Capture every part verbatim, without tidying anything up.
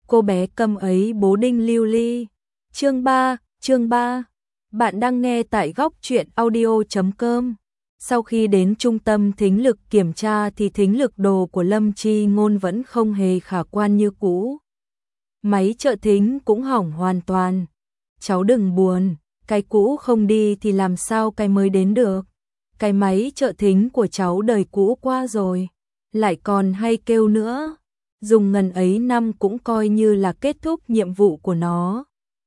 cô bé câm ấy bố đinh lưu ly. Chương ba, chương ba. Bạn đang nghe tại góc truyện audio chấm com. Sau khi đến trung tâm thính lực kiểm tra thì thính lực đồ của Lâm Chi Ngôn vẫn không hề khả quan như cũ. Máy trợ thính cũng hỏng hoàn toàn. Cháu đừng buồn, cái cũ không đi thì làm sao cái mới đến được. Cái máy trợ thính của cháu đời cũ qua rồi, lại còn hay kêu nữa. Dùng ngần ấy năm cũng coi như là kết thúc nhiệm vụ của nó.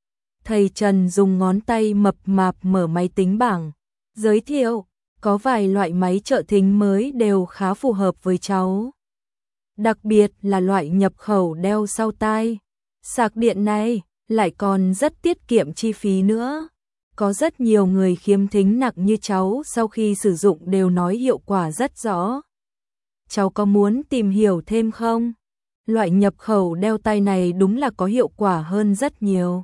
Thầy Trần dùng ngón tay mập mạp mở máy tính bảng, giới thiệu, có vài loại máy trợ thính mới đều khá phù hợp với cháu. Đặc biệt là loại nhập khẩu đeo sau tai. Sạc điện này lại còn rất tiết kiệm chi phí nữa. Có rất nhiều người khiếm thính nặng như cháu sau khi sử dụng đều nói hiệu quả rất rõ. Cháu có muốn tìm hiểu thêm không? Loại nhập khẩu đeo tai này đúng là có hiệu quả hơn rất nhiều.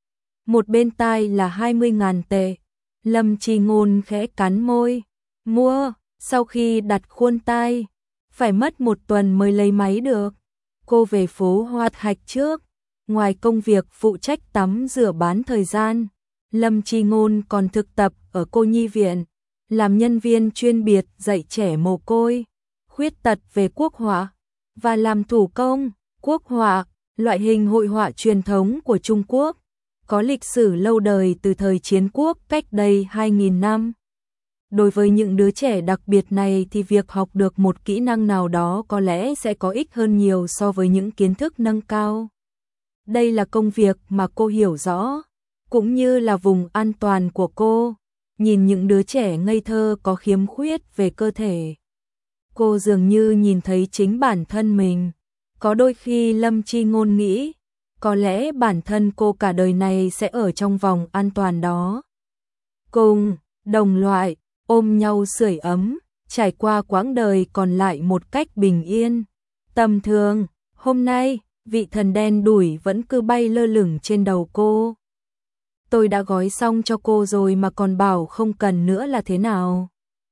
Một bên tai là hai mươi nghìn tệ. Lâm Chi Ngôn khẽ cắn môi. Mua, sau khi đặt khuôn tai, phải mất một tuần mới lấy máy được. Cô về phố Hoa Thạch trước. Ngoài công việc phụ trách tắm rửa bán thời gian, Lâm Chi Ngôn còn thực tập ở cô nhi viện, làm nhân viên chuyên biệt dạy trẻ mồ côi, khuyết tật về quốc họa, và làm thủ công, quốc họa, loại hình hội họa truyền thống của Trung Quốc, có lịch sử lâu đời từ thời chiến quốc cách đây hai nghìn năm. Đối với những đứa trẻ đặc biệt này thì việc học được một kỹ năng nào đó có lẽ sẽ có ích hơn nhiều so với những kiến thức nâng cao. Đây là công việc mà cô hiểu rõ, cũng như là vùng an toàn của cô. Nhìn những đứa trẻ ngây thơ có khiếm khuyết về cơ thể, cô dường như nhìn thấy chính bản thân mình. Có đôi khi Lâm Chi Ngôn nghĩ, có lẽ bản thân cô cả đời này sẽ ở trong vòng an toàn đó. Cùng đồng loại, ôm nhau sưởi ấm, trải qua quãng đời còn lại một cách bình yên, tầm thường. Hôm nay, vị thần đen đủi vẫn cứ bay lơ lửng trên đầu cô. Tôi đã gói xong cho cô rồi mà còn bảo không cần nữa là thế nào?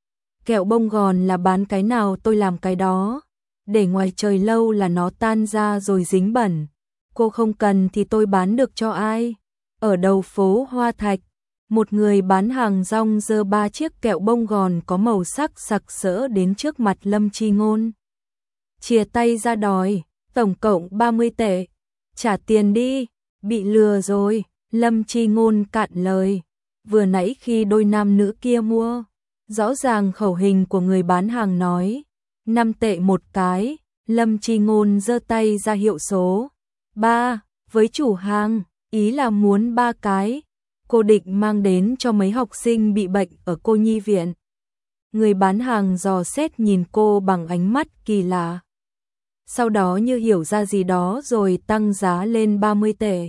Kẹo bông gòn là bán cái nào tôi làm cái đó. Để ngoài trời lâu là nó tan ra rồi dính bẩn. Cô không cần thì tôi bán được cho ai? Ở đầu phố Hoa Thạch, một người bán hàng rong giơ ba chiếc kẹo bông gòn có màu sắc sặc sỡ đến trước mặt Lâm Chi Ngôn. Chìa tay ra đòi, tổng cộng ba mươi tệ. Trả tiền đi, bị lừa rồi. Lâm Chi Ngôn cạn lời. Vừa nãy khi đôi nam nữ kia mua, rõ ràng khẩu hình của người bán hàng nói năm tệ một cái. Lâm Chi Ngôn giơ tay ra hiệu số ba với chủ hàng, ý là muốn ba cái. Cô định mang đến cho mấy học sinh bị bệnh ở cô nhi viện. Người bán hàng dò xét nhìn cô bằng ánh mắt kỳ lạ. Sau đó như hiểu ra gì đó rồi tăng giá lên ba mươi tệ.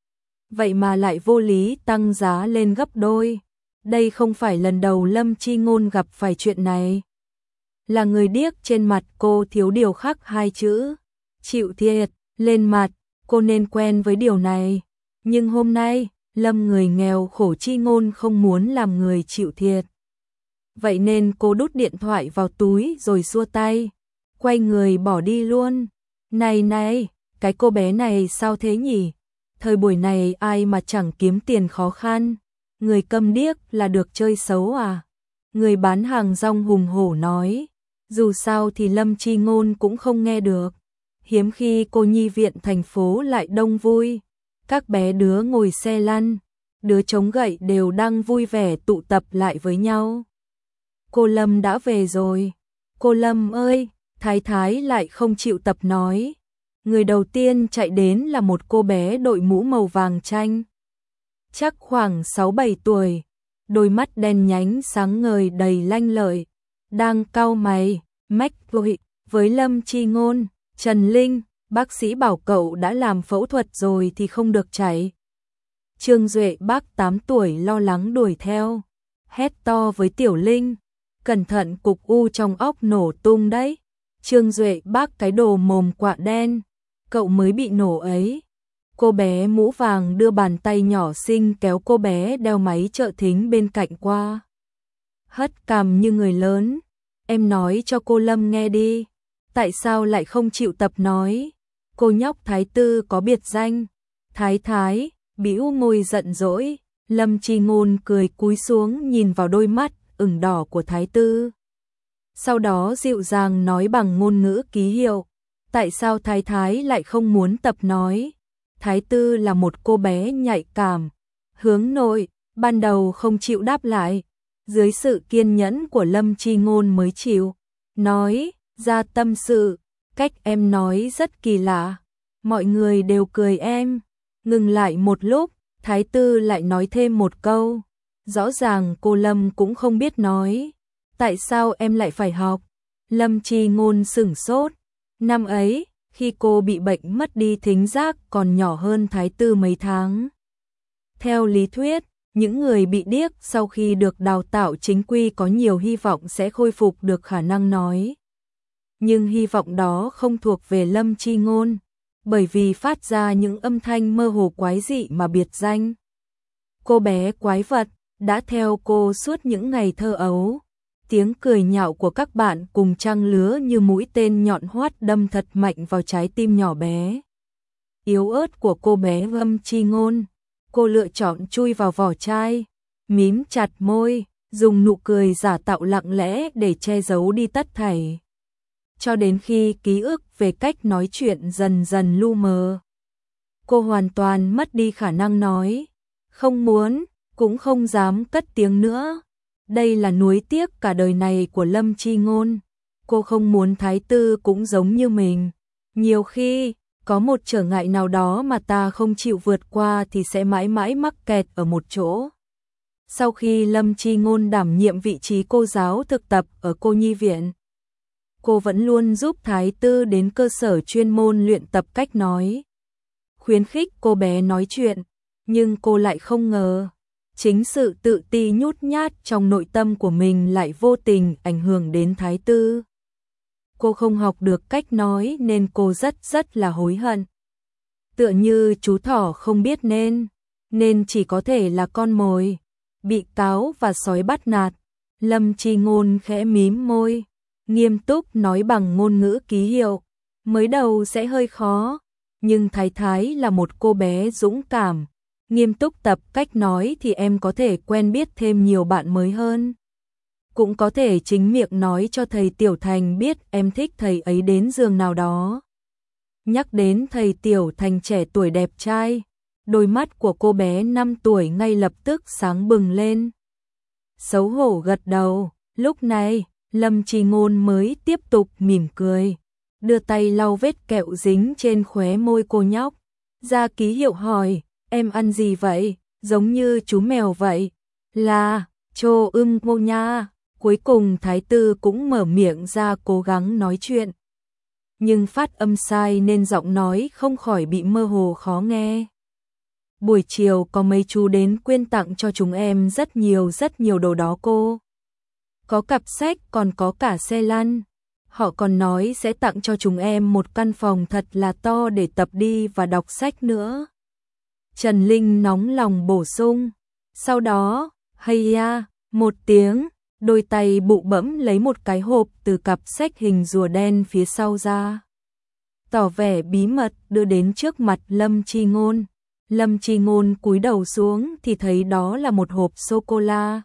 Vậy mà lại vô lý tăng giá lên gấp đôi. Đây không phải lần đầu Lâm Chi Ngôn gặp phải chuyện này. Là người điếc trên mặt cô thiếu điều khắc hai chữ chịu thiệt lên mặt, cô nên quen với điều này. Nhưng hôm nay, Lâm người nghèo khổ Chi Ngôn không muốn làm người chịu thiệt. Vậy nên cô đút điện thoại vào túi rồi xua tay, quay người bỏ đi luôn. Này này, cái cô bé này sao thế nhỉ? Thời buổi này ai mà chẳng kiếm tiền khó khăn, người câm điếc là được chơi xấu à? Người bán hàng rong hùng hổ nói, dù sao thì Lâm Chi Ngôn cũng không nghe được. Hiếm khi cô nhi viện thành phố lại đông vui, các bé đứa ngồi xe lăn, đứa chống gậy đều đang vui vẻ tụ tập lại với nhau. Cô Lâm đã về rồi. Cô Lâm ơi, Thái Thái lại không chịu tập nói. Người đầu tiên chạy đến là một cô bé đội mũ màu vàng chanh. Chắc khoảng sáu bảy tuổi, đôi mắt đen nhánh sáng ngời đầy lanh lợi, đang cau mày, mách vội với Lâm Chi Ngôn, Trần Linh, bác sĩ bảo cậu đã làm phẫu thuật rồi thì không được chạy. Trương Duệ bác tám tuổi lo lắng đuổi theo, hét to với Tiểu Linh, cẩn thận cục u trong óc nổ tung đấy. Trương Duệ bác cái đồ mồm quạ đen, cậu mới bị nổ ấy. Cô bé mũ vàng đưa bàn tay nhỏ xinh kéo cô bé đeo máy trợ thính bên cạnh qua. Hất cằm như người lớn, em nói cho cô Lâm nghe đi, tại sao lại không chịu tập nói? Cô nhóc Thái Tư có biệt danh Thái Thái, bĩu môi giận dỗi. Lâm Chi Ngôn cười cúi xuống nhìn vào đôi mắt ửng đỏ của Thái Tư. Sau đó dịu dàng nói bằng ngôn ngữ ký hiệu. Tại sao Thái Thái lại không muốn tập nói? Thái Tư là một cô bé nhạy cảm, hướng nội, ban đầu không chịu đáp lại. Dưới sự kiên nhẫn của Lâm Chi Ngôn mới chịu nói ra tâm sự. Cách em nói rất kỳ lạ, mọi người đều cười em. Ngừng lại một lúc, Thái Tư lại nói thêm một câu. Rõ ràng cô Lâm cũng không biết nói. Tại sao em lại phải học? Lâm Chi Ngôn sửng sốt. Năm ấy, khi cô bị bệnh mất đi thính giác còn nhỏ hơn Thái Tư mấy tháng. Theo lý thuyết, những người bị điếc sau khi được đào tạo chính quy có nhiều hy vọng sẽ khôi phục được khả năng nói. Nhưng hy vọng đó không thuộc về Lâm Chi Ngôn, bởi vì phát ra những âm thanh mơ hồ quái dị mà biệt danh. Cô bé quái vật đã theo cô suốt những ngày thơ ấu. Tiếng cười nhạo của các bạn cùng trang lứa như mũi tên nhọn hoắt đâm thật mạnh vào trái tim nhỏ bé yếu ớt của cô bé Lâm Chi Ngôn. Cô lựa chọn chui vào vỏ chai, mím chặt môi, dùng nụ cười giả tạo lặng lẽ để che giấu đi tất thảy. Cho đến khi ký ức về cách nói chuyện dần dần lu mờ, cô hoàn toàn mất đi khả năng nói, không muốn, cũng không dám cất tiếng nữa. Đây là nuối tiếc cả đời này của Lâm Chi Ngôn. Cô không muốn Thái Tư cũng giống như mình. Nhiều khi, có một trở ngại nào đó mà ta không chịu vượt qua thì sẽ mãi mãi mắc kẹt ở một chỗ. Sau khi Lâm Chi Ngôn đảm nhiệm vị trí cô giáo thực tập ở cô nhi viện, cô vẫn luôn giúp Thái Tư đến cơ sở chuyên môn luyện tập cách nói, khuyến khích cô bé nói chuyện, nhưng cô lại không ngờ, chính sự tự ti nhút nhát trong nội tâm của mình lại vô tình ảnh hưởng đến Thái Tư. Cô không học được cách nói nên cô rất rất là hối hận. Tựa như chú thỏ không biết nên, nên chỉ có thể là con mồi, bị cáo và sói bắt nạt. Lâm Chi Ngôn khẽ mím môi, nghiêm túc nói bằng ngôn ngữ ký hiệu. Mới đầu sẽ hơi khó, nhưng Thái Thái là một cô bé dũng cảm. Nghiêm túc tập cách nói thì em có thể quen biết thêm nhiều bạn mới hơn. Cũng có thể chính miệng nói cho thầy Tiểu Thành biết em thích thầy ấy đến giường nào đó. Nhắc đến thầy Tiểu Thành trẻ tuổi đẹp trai, đôi mắt của cô bé năm tuổi ngay lập tức sáng bừng lên. Xấu hổ gật đầu, lúc này, Lâm Chi Ngôn mới tiếp tục mỉm cười, đưa tay lau vết kẹo dính trên khóe môi cô nhóc, ra ký hiệu hỏi, em ăn gì vậy, giống như chú mèo vậy. Là, chô ưm ngô nha. Cuối cùng Thái Tư cũng mở miệng ra cố gắng nói chuyện. Nhưng phát âm sai nên giọng nói không khỏi bị mơ hồ khó nghe. Buổi chiều có mấy chú đến quyên tặng cho chúng em rất nhiều rất nhiều đồ đó cô. Có cặp sách còn có cả xe lăn. Họ còn nói sẽ tặng cho chúng em một căn phòng thật là to để tập đi và đọc sách nữa. Trần Linh nóng lòng bổ sung. Sau đó, hay ya, một tiếng. Đôi tay bụ bẫm lấy một cái hộp từ cặp sách hình rùa đen phía sau ra. Tỏ vẻ bí mật đưa đến trước mặt Lâm Chi Ngôn. Lâm Chi Ngôn cúi đầu xuống thì thấy đó là một hộp sô-cô-la.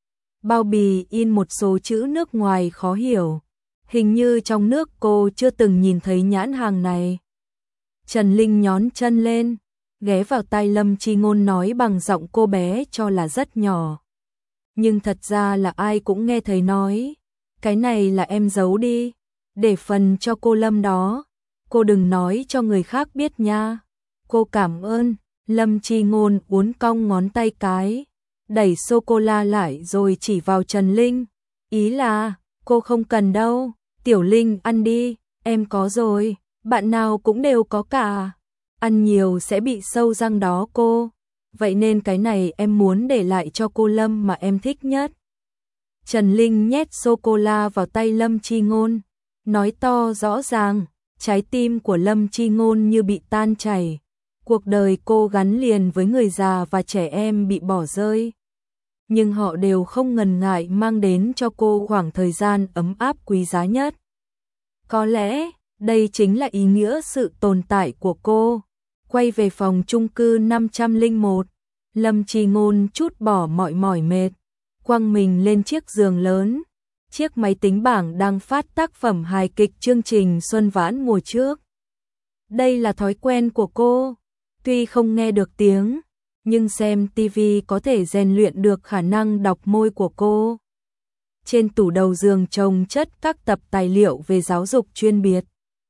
Bao bì in một số chữ nước ngoài khó hiểu. Hình như trong nước cô chưa từng nhìn thấy nhãn hàng này. Trần Linh nhón chân lên, ghé vào tai Lâm Chi Ngôn nói bằng giọng cô bé cho là rất nhỏ. Nhưng thật ra là ai cũng nghe thấy nói, cái này là em giấu đi, để phần cho cô Lâm đó, cô đừng nói cho người khác biết nha. Cô cảm ơn. Lâm Chi Ngôn uốn cong ngón tay cái, đẩy sô-cô-la lại rồi chỉ vào Trần Linh, ý là, cô không cần đâu, Tiểu Linh ăn đi, em có rồi, bạn nào cũng đều có cả, ăn nhiều sẽ bị sâu răng đó cô. Vậy nên cái này em muốn để lại cho cô Lâm mà em thích nhất. Trần Linh nhét sô-cô-la vào tay Lâm Chi Ngôn, nói to rõ ràng, trái tim của Lâm Chi Ngôn như bị tan chảy. Cuộc đời cô gắn liền với người già và trẻ em bị bỏ rơi. Nhưng họ đều không ngần ngại mang đến cho cô khoảng thời gian ấm áp quý giá nhất. Có lẽ, Đây chính là ý nghĩa sự tồn tại của cô. Quay về phòng chung cư năm trăm lẻ một, Lâm Chi Ngôn trút bỏ mọi mỏi mệt, quăng mình lên chiếc giường lớn. Chiếc máy tính bảng đang phát tác phẩm hài kịch chương trình Xuân Vãn mùa trước. Đây là thói quen của cô. Tuy không nghe được tiếng, nhưng xem ti vi có thể rèn luyện được khả năng đọc môi của cô. Trên tủ đầu giường chồng chất các tập tài liệu về giáo dục chuyên biệt.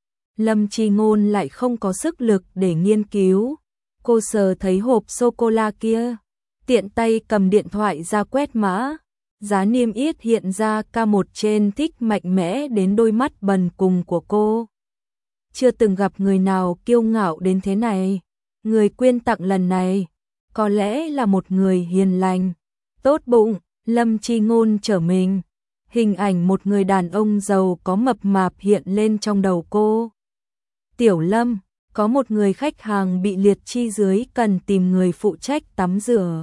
Lâm Chi Ngôn lại không có sức lực để nghiên cứu. Cô sờ thấy hộp sô-cô-la kia, tiện tay cầm điện thoại ra quét mã. Giá niêm yết hiện ra ca một trên thích mạnh mẽ đến đôi mắt bần cùng của cô. Chưa từng gặp người nào kiêu ngạo đến thế này. Người quyên tặng lần này có lẽ là một người hiền lành, tốt bụng. Lâm Chi Ngôn trở mình. Hình ảnh một người đàn ông giàu có mập mạp hiện lên trong đầu cô. Tiểu Lâm, có một người khách hàng bị liệt chi dưới cần tìm người phụ trách tắm rửa.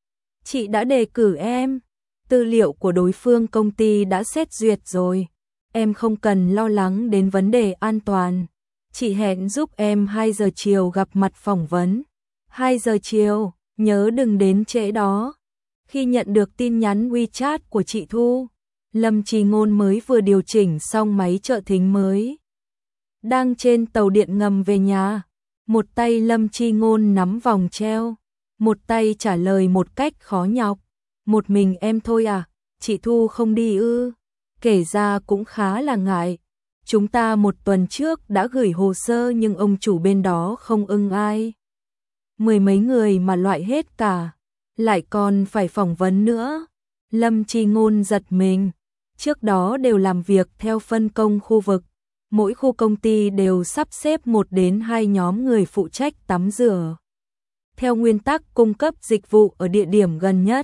Chị đã đề cử em. Tư liệu của đối phương công ty đã xét duyệt rồi. Em không cần lo lắng đến vấn đề an toàn. Chị hẹn giúp em hai giờ chiều gặp mặt phỏng vấn. hai giờ chiều, nhớ đừng đến trễ đó. Khi nhận được tin nhắn WeChat của chị Thu, Lâm Chi Ngôn mới vừa điều chỉnh xong máy trợ thính mới. Đang trên tàu điện ngầm về nhà, một tay Lâm Chi Ngôn nắm vòng treo, một tay trả lời một cách khó nhọc. Một mình em thôi à, chị Thu không đi ư? Kể ra cũng khá là ngại. Chúng ta một tuần trước đã gửi hồ sơ nhưng ông chủ bên đó không ưng ai. Mười mấy người mà loại hết cả, lại còn phải phỏng vấn nữa. Lâm Chi Ngôn giật mình. Trước đó đều làm việc theo phân công khu vực. Mỗi khu công ty đều sắp xếp một đến hai nhóm người phụ trách tắm rửa. Theo nguyên tắc cung cấp dịch vụ ở địa điểm gần nhất.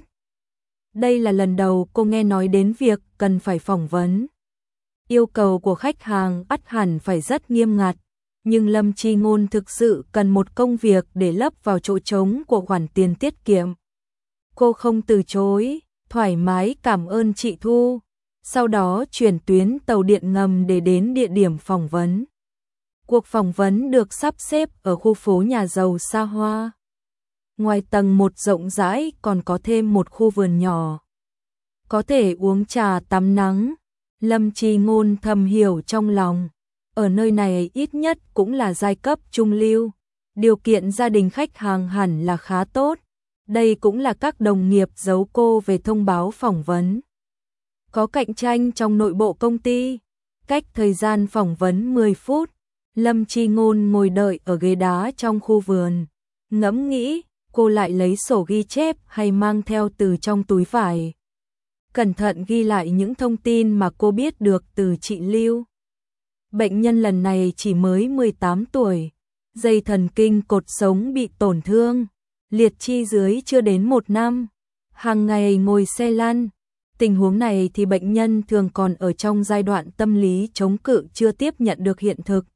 Đây là lần đầu cô nghe nói đến việc cần phải phỏng vấn. Yêu cầu của khách hàng ắt hẳn phải rất nghiêm ngặt, nhưng Lâm Chi Ngôn thực sự cần một công việc để lấp vào chỗ trống của khoản tiền tiết kiệm. Cô không từ chối, thoải mái cảm ơn chị Thu, sau đó chuyển tuyến tàu điện ngầm để đến địa điểm phỏng vấn. Cuộc phỏng vấn được sắp xếp ở khu phố nhà giàu xa hoa. Ngoài tầng một rộng rãi còn có thêm một khu vườn nhỏ. Có thể uống trà tắm nắng. Lâm Chi Ngôn thầm hiểu trong lòng. Ở nơi này ít nhất cũng là giai cấp trung lưu. Điều kiện gia đình khách hàng hẳn là khá tốt. Đây cũng là các đồng nghiệp giấu cô về thông báo phỏng vấn. Có cạnh tranh trong nội bộ công ty. Cách thời gian phỏng vấn mười phút. Lâm Chi Ngôn ngồi đợi ở ghế đá trong khu vườn. Ngẫm nghĩ, cô lại lấy sổ ghi chép hay mang theo từ trong túi vải. Cẩn thận ghi lại những thông tin mà cô biết được từ chị Lưu. Bệnh nhân lần này chỉ mới mười tám tuổi. Dây thần kinh cột sống bị tổn thương. Liệt chi dưới chưa đến một năm. Hàng ngày ngồi xe lăn. Tình huống này thì bệnh nhân thường còn ở trong giai đoạn tâm lý chống cự chưa tiếp nhận được hiện thực.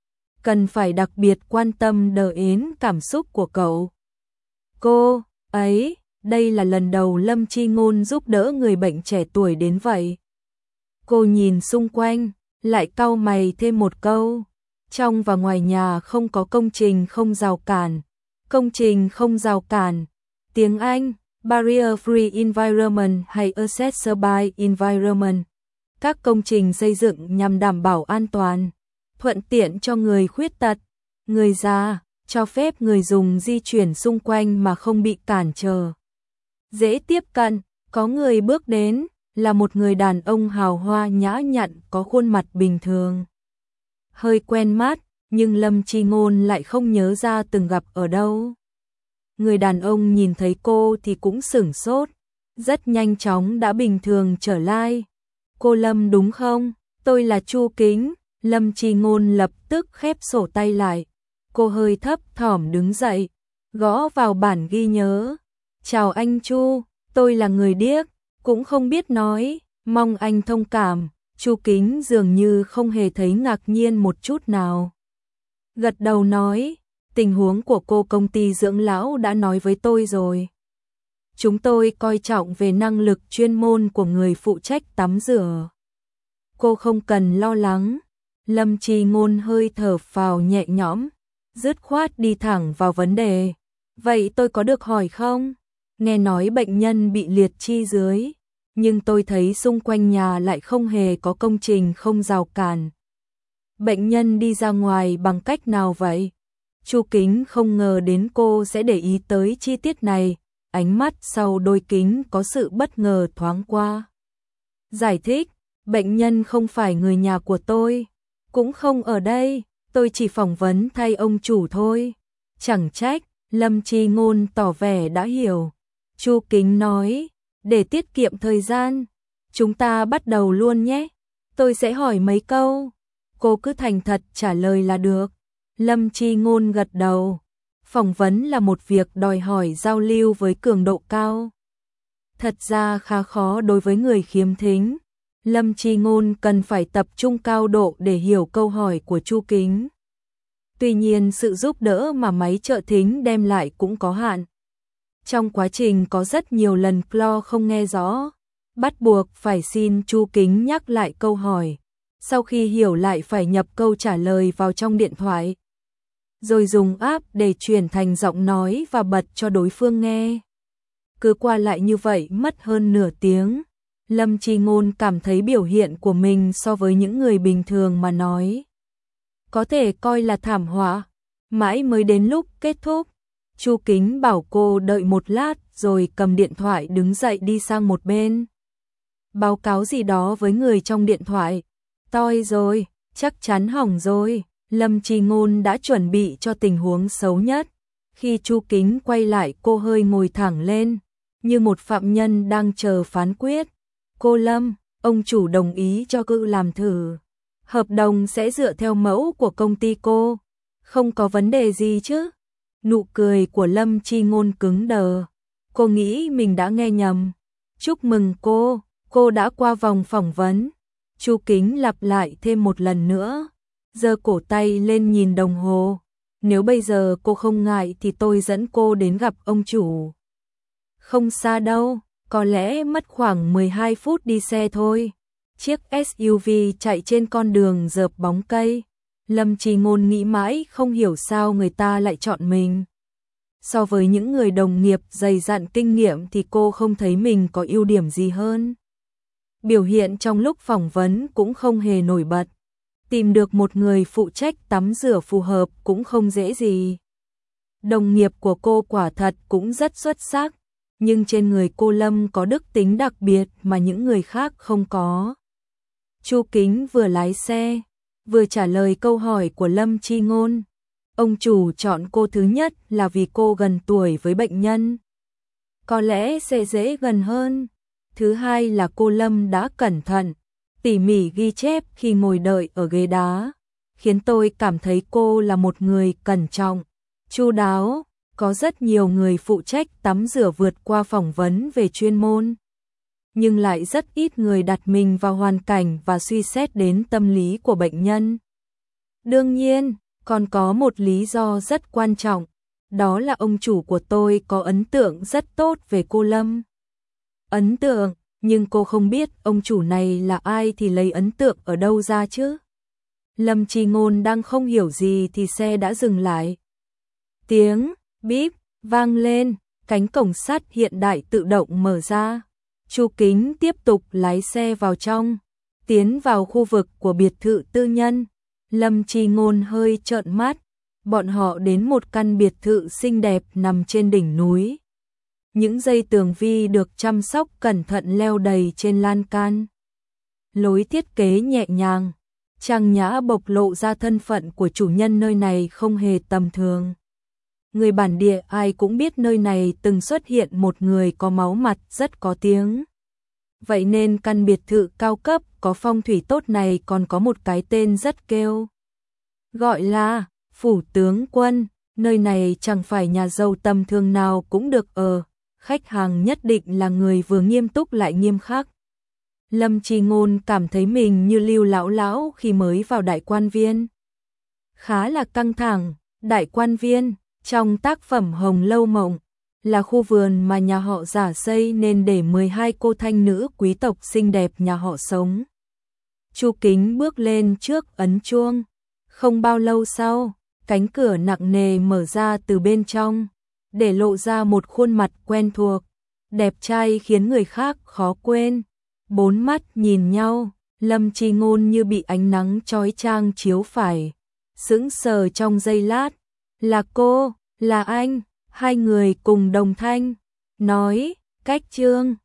Cần phải đặc biệt quan tâm đờ đến cảm xúc của cậu. Cô ấy, đây là lần đầu Lâm Chi Ngôn giúp đỡ người bệnh trẻ tuổi đến vậy. Cô nhìn xung quanh, lại cau mày thêm một câu. Trong và ngoài nhà không có công trình không rào cản. Công trình không rào cản. Tiếng Anh, Barrier Free Environment hay Accessible Environment. Các công trình xây dựng nhằm đảm bảo an toàn, thuận tiện cho người khuyết tật, người già, cho phép người dùng di chuyển xung quanh mà không bị cản trở. Dễ tiếp cận, có người bước đến, là một người đàn ông hào hoa nhã nhặn có khuôn mặt bình thường. Hơi quen mắt, nhưng Lâm Chi Ngôn lại không nhớ ra từng gặp ở đâu. Người đàn ông nhìn thấy cô thì cũng sửng sốt, rất nhanh chóng đã bình thường trở lại. Cô Lâm đúng không? Tôi là Chu Kính. Lâm Chi Ngôn lập tức khép sổ tay lại. Cô hơi thấp thỏm đứng dậy, gõ vào bản ghi nhớ. Chào anh Chu, tôi là người điếc, cũng không biết nói, mong anh thông cảm. Chu Kính dường như không hề thấy ngạc nhiên một chút nào. Gật đầu nói, tình huống của cô công ty dưỡng lão đã nói với tôi rồi. Chúng tôi coi trọng về năng lực chuyên môn của người phụ trách tắm rửa. Cô không cần lo lắng. Lâm Chi Ngôn hơi thở phào nhẹ nhõm, dứt khoát đi thẳng vào vấn đề. Vậy tôi có được hỏi không? Nghe nói bệnh nhân bị liệt chi dưới, nhưng tôi thấy xung quanh nhà lại không hề có công trình không rào cản. Bệnh nhân đi ra ngoài bằng cách nào vậy? Chu Kính không ngờ đến cô sẽ để ý tới chi tiết này, ánh mắt sau đôi kính có sự bất ngờ thoáng qua. Giải thích, bệnh nhân không phải người nhà của tôi, cũng không ở đây, tôi chỉ phỏng vấn thay ông chủ thôi. Chẳng trách, Lâm Chi Ngôn tỏ vẻ đã hiểu. Chu Kính nói, để tiết kiệm thời gian, chúng ta bắt đầu luôn nhé. Tôi sẽ hỏi mấy câu, cô cứ thành thật trả lời là được. Lâm Chi Ngôn gật đầu. Phỏng vấn là một việc đòi hỏi giao lưu với cường độ cao. Thật ra khá khó đối với người khiếm thính. Lâm Chi Ngôn cần phải tập trung cao độ để hiểu câu hỏi của Chu Kính. Tuy nhiên sự giúp đỡ mà máy trợ thính đem lại cũng có hạn. Trong quá trình có rất nhiều lần Clo không nghe rõ, bắt buộc phải xin Chu Kính nhắc lại câu hỏi. Sau khi hiểu lại phải nhập câu trả lời vào trong điện thoại, rồi dùng app để chuyển thành giọng nói và bật cho đối phương nghe. Cứ qua lại như vậy mất hơn nửa tiếng. Lâm Chi Ngôn cảm thấy biểu hiện của mình so với những người bình thường mà nói có thể coi là thảm họa. Mãi mới đến lúc kết thúc, Chu Kính bảo cô đợi một lát rồi cầm điện thoại đứng dậy đi sang một bên. Báo cáo gì đó với người trong điện thoại. Toi rồi, chắc chắn hỏng rồi. Lâm Chi Ngôn đã chuẩn bị cho tình huống xấu nhất. Khi Chu Kính quay lại cô hơi ngồi thẳng lên, như một phạm nhân đang chờ phán quyết. Cô Lâm, ông chủ đồng ý cho cứ làm thử. Hợp đồng sẽ dựa theo mẫu của công ty cô. Không có vấn đề gì chứ? Nụ cười của Lâm Chi Ngôn cứng đờ. Cô nghĩ mình đã nghe nhầm. Chúc mừng cô, cô đã qua vòng phỏng vấn. Chu Kính lặp lại thêm một lần nữa, giơ cổ tay lên nhìn đồng hồ. Nếu bây giờ cô không ngại thì tôi dẫn cô đến gặp ông chủ. Không xa đâu, có lẽ mất khoảng mười hai phút đi xe thôi. Chiếc ét u vê chạy trên con đường rợp bóng cây. Lâm Chi Ngôn nghĩ mãi không hiểu sao người ta lại chọn mình. So với những người đồng nghiệp dày dặn kinh nghiệm thì cô không thấy mình có ưu điểm gì hơn. Biểu hiện trong lúc phỏng vấn cũng không hề nổi bật. Tìm được một người phụ trách tắm rửa phù hợp cũng không dễ gì. Đồng nghiệp của cô quả thật cũng rất xuất sắc, nhưng trên người cô Lâm có đức tính đặc biệt mà những người khác không có. Chu Kính vừa lái xe, vừa trả lời câu hỏi của Lâm Chi Ngôn. Ông chủ chọn cô thứ nhất là vì cô gần tuổi với bệnh nhân, có lẽ sẽ dễ gần hơn. Thứ hai là cô Lâm đã cẩn thận, tỉ mỉ ghi chép khi ngồi đợi ở ghế đá, khiến tôi cảm thấy cô là một người cẩn trọng, chu đáo. Có rất nhiều người phụ trách tắm rửa vượt qua phỏng vấn về chuyên môn, nhưng lại rất ít người đặt mình vào hoàn cảnh và suy xét đến tâm lý của bệnh nhân. Đương nhiên, còn có một lý do rất quan trọng, đó là ông chủ của tôi có ấn tượng rất tốt về cô Lâm. Ấn tượng, nhưng cô không biết ông chủ này là ai thì lấy ấn tượng ở đâu ra chứ? Lâm Chi Ngôn đang không hiểu gì thì xe đã dừng lại. Tiếng bíp vang lên, cánh cổng sắt hiện đại tự động mở ra. Chu Kính tiếp tục lái xe vào trong, tiến vào khu vực của biệt thự tư nhân. Lâm Chi Ngôn hơi trợn mắt, bọn họ đến một căn biệt thự xinh đẹp nằm trên đỉnh núi. Những dây tường vi được chăm sóc cẩn thận leo đầy trên lan can. Lối thiết kế nhẹ nhàng, trang nhã bộc lộ ra thân phận của chủ nhân nơi này không hề tầm thường. Người bản địa ai cũng biết nơi này từng xuất hiện một người có máu mặt rất có tiếng. Vậy nên căn biệt thự cao cấp có phong thủy tốt này còn có một cái tên rất kêu. Gọi là Phủ Tướng Quân, nơi này chẳng phải nhà giàu tầm thường nào cũng được ở. Khách hàng nhất định là người vừa nghiêm túc lại nghiêm khắc. Lâm Chi Ngôn cảm thấy mình như Lưu Lão Lão khi mới vào Đại Quan Viên. Khá là căng thẳng. Đại Quan Viên, trong tác phẩm Hồng Lâu Mộng, là khu vườn mà nhà họ Giả xây nên để mười hai cô thanh nữ quý tộc xinh đẹp nhà họ sống. Chu Kính bước lên trước ấn chuông. Không bao lâu sau, cánh cửa nặng nề mở ra từ bên trong, để lộ ra một khuôn mặt quen thuộc, đẹp trai khiến người khác khó quên. Bốn mắt nhìn nhau, Lâm Chi Ngôn như bị ánh nắng chói chang chiếu phải, sững sờ trong giây lát. Là cô, là anh, hai người cùng đồng thanh nói, cách trương.